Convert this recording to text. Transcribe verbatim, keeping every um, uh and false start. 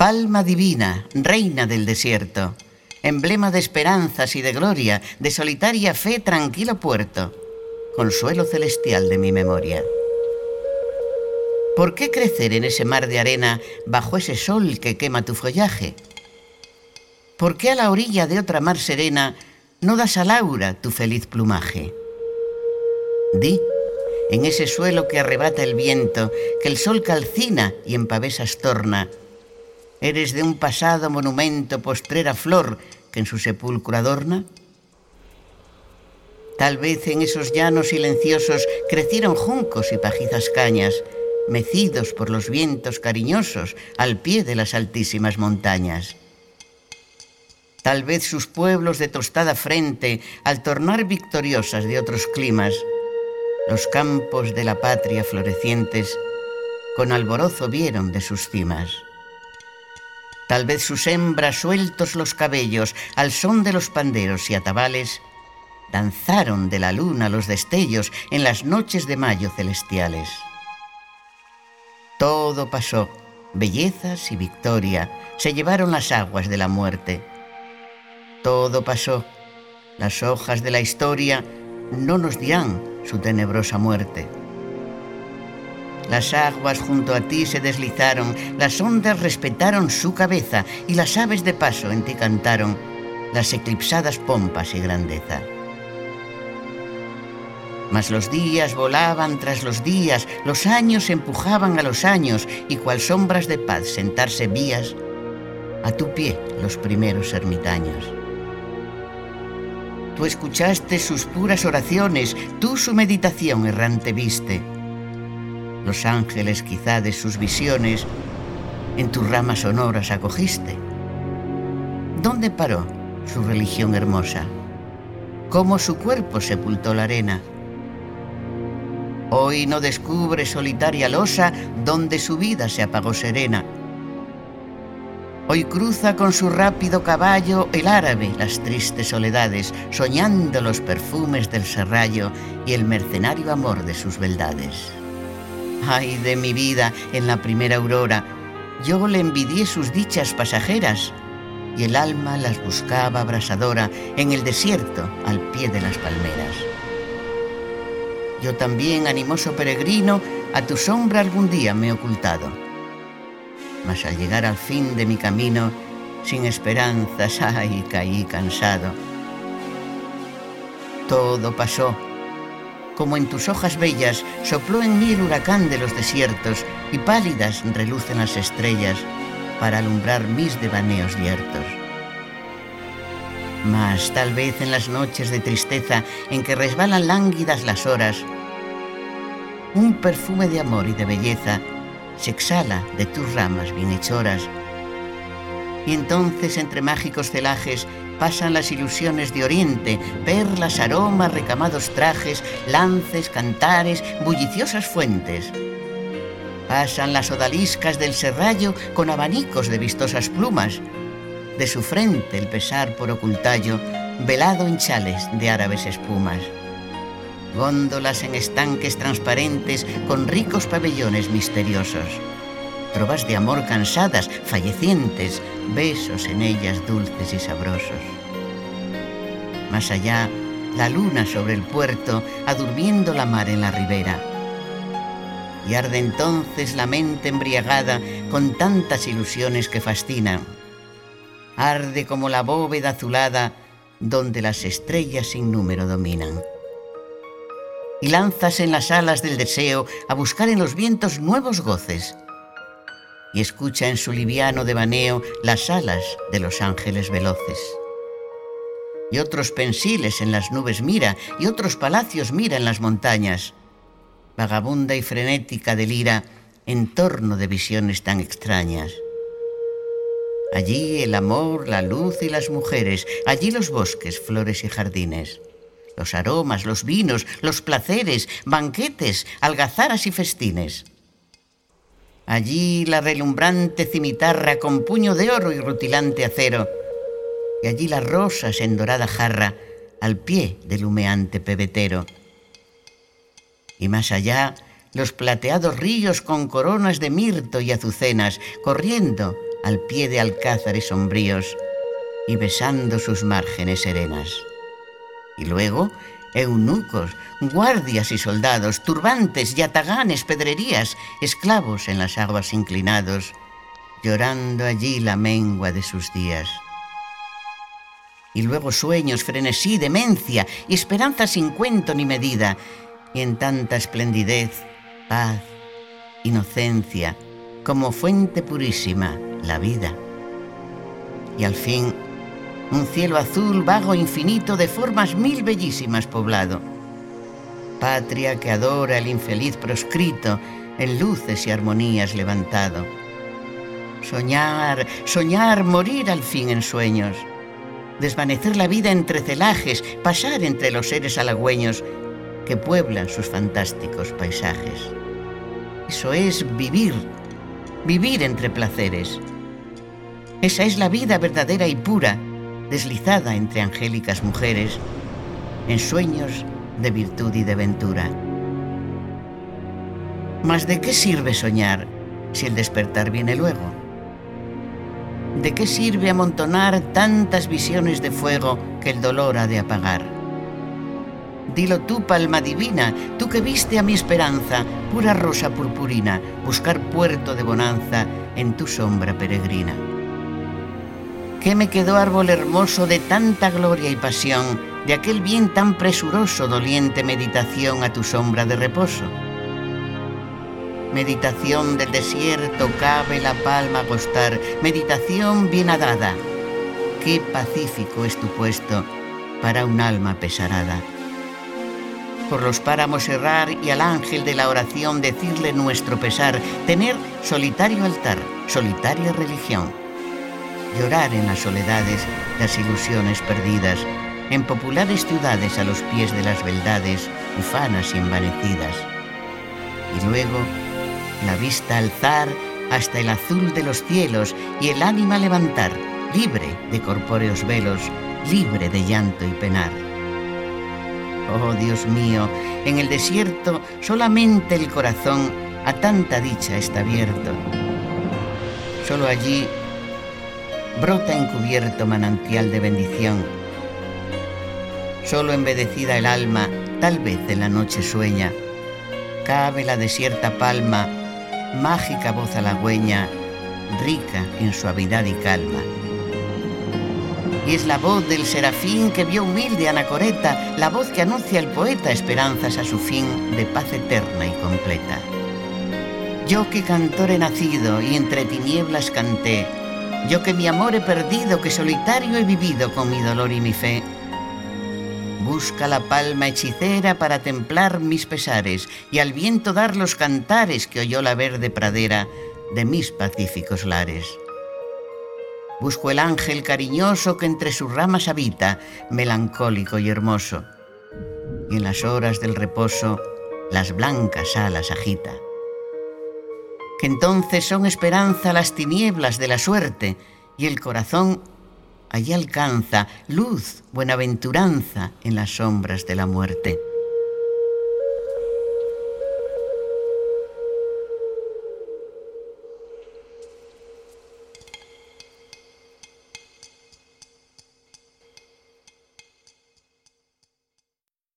Alma divina, reina del desierto, emblema de esperanzas y de gloria, de solitaria fe, tranquilo puerto, consuelo celestial de mi memoria. ¿Por qué crecer en ese mar de arena bajo ese sol que quema tu follaje? ¿Por qué a la orilla de otra mar serena no das al aura tu feliz plumaje? Di, en ese suelo que arrebata el viento, que el sol calcina y en pavesas torna, ¿eres de un pasado monumento postrera flor que en su sepulcro adorna? Tal vez en esos llanos silenciosos crecieron juncos y pajizas cañas, mecidos por los vientos cariñosos al pie de las altísimas montañas. Tal vez sus pueblos de tostada frente, al tornar victoriosas de otros climas, los campos de la patria florecientes, con alborozo vieron de sus cimas. Tal vez sus hembras sueltos los cabellos, al son de los panderos y atabales, danzaron de la luna los destellos en las noches de mayo celestiales. Todo pasó, bellezas y victoria, se llevaron las aguas de la muerte. Todo pasó, las hojas de la historia no nos dirán su tenebrosa muerte. Las aguas junto a ti se deslizaron, las ondas respetaron su cabeza y las aves de paso en ti cantaron las eclipsadas pompas y grandeza. Mas los días volaban tras los días, los años empujaban a los años y cual sombras de paz sentarse vías a tu pie los primeros ermitaños. Tú escuchaste sus puras oraciones, tú su meditación errante viste. Los ángeles quizá de sus visiones en tus ramas sonoras acogiste. ¿Dónde paró su religión hermosa? ¿Cómo su cuerpo sepultó la arena? Hoy no descubre solitaria losa donde su vida se apagó serena. Hoy cruza con su rápido caballo el árabe las tristes soledades, soñando los perfumes del serrallo y el mercenario amor de sus beldades. Ay de mi vida en la primera aurora, yo le envidié sus dichas pasajeras y el alma las buscaba abrasadora en el desierto al pie de las palmeras. Yo también, animoso peregrino, a tu sombra algún día me he ocultado. Mas al llegar al fin de mi camino, sin esperanzas, ay, caí cansado. Todo pasó, como en tus hojas bellas sopló en mí el huracán de los desiertos y pálidas relucen las estrellas para alumbrar mis devaneos yertos. Mas tal vez en las noches de tristeza en que resbalan lánguidas las horas, un perfume de amor y de belleza se exhala de tus ramas bienhechoras. Y entonces entre mágicos celajes pasan las ilusiones de oriente, perlas, aromas, recamados trajes, lances, cantares, bulliciosas fuentes. Pasan las odaliscas del serrallo con abanicos de vistosas plumas. De su frente el pesar por ocultallo, velado en chales de árabes espumas. Góndolas en estanques transparentes con ricos pabellones misteriosos. Trovas de amor cansadas, fallecientes, besos en ellas dulces y sabrosos. Más allá, la luna sobre el puerto, adurmiendo la mar en la ribera. Y arde entonces la mente embriagada con tantas ilusiones que fascinan. Arde como la bóveda azulada donde las estrellas sin número dominan. Y lanzas en las alas del deseo a buscar en los vientos nuevos goces. Y escucha en su liviano devaneo las alas de los ángeles veloces. Y otros pensiles en las nubes mira, y otros palacios mira en las montañas. Vagabunda y frenética delira en torno de visiones tan extrañas. Allí el amor, la luz y las mujeres, allí los bosques, flores y jardines, los aromas, los vinos, los placeres, banquetes, algazaras y festines. Allí la relumbrante cimitarra con puño de oro y rutilante acero, y allí las rosas en dorada jarra al pie del humeante pebetero. Y más allá, los plateados ríos con coronas de mirto y azucenas, corriendo al pie de alcázares sombríos y besando sus márgenes serenas. Y luego eunucos, guardias y soldados, turbantes, yataganes, pedrerías, esclavos en las aguas inclinados, llorando allí la mengua de sus días. Y luego sueños, frenesí, demencia y esperanza sin cuento ni medida, y en tanta esplendidez, paz, inocencia, como fuente purísima, la vida. Y al fin, un cielo azul, vago, infinito, de formas mil bellísimas poblado. Patria que adora el infeliz proscrito, en luces y armonías levantado. Soñar, soñar, morir al fin en sueños. Desvanecer la vida entre celajes, pasar entre los seres halagüeños que pueblan sus fantásticos paisajes. Eso es vivir, vivir entre placeres. Esa es la vida verdadera y pura, deslizada entre angélicas mujeres, en sueños de virtud y de ventura. Mas ¿de qué sirve soñar si el despertar viene luego? ¿De qué sirve amontonar tantas visiones de fuego que el dolor ha de apagar? Dilo tú, palma divina, tú que viste a mi esperanza, pura rosa purpurina, buscar puerto de bonanza en tu sombra peregrina. ¿Qué me quedó, árbol hermoso, de tanta gloria y pasión, de aquel bien tan presuroso, doliente meditación a tu sombra de reposo? Meditación del desierto, cabe la palma acostar, meditación bien dada. Qué pacífico es tu puesto para un alma pesarada. Por los páramos errar y al ángel de la oración decirle nuestro pesar, tener solitario altar, solitaria religión. Llorar en las soledades las ilusiones perdidas, en populares ciudades a los pies de las beldades, ufanas y envanecidas. Y luego la vista alzar hasta el azul de los cielos y el ánima levantar, libre de corpóreos velos, libre de llanto y penar. Oh Dios mío, en el desierto solamente el corazón a tanta dicha está abierto. Solo allí brota encubierto manantial de bendición. Solo embellecida el alma, tal vez en la noche sueña, cabe la desierta palma, mágica voz halagüeña, rica en suavidad y calma. Y es la voz del serafín que vio humilde Anacoreta, la voz que anuncia al poeta esperanzas a su fin de paz eterna y completa. Yo que cantor he nacido y entre tinieblas canté, yo que mi amor he perdido, que solitario he vivido con mi dolor y mi fe. Busca la palma hechicera para templar mis pesares y al viento dar los cantares que oyó la verde pradera de mis pacíficos lares. Busco el ángel cariñoso que entre sus ramas habita, melancólico y hermoso, y en las horas del reposo las blancas alas agita. Que entonces son esperanza las tinieblas de la suerte, y el corazón allí alcanza luz, buenaventuranza en las sombras de la muerte.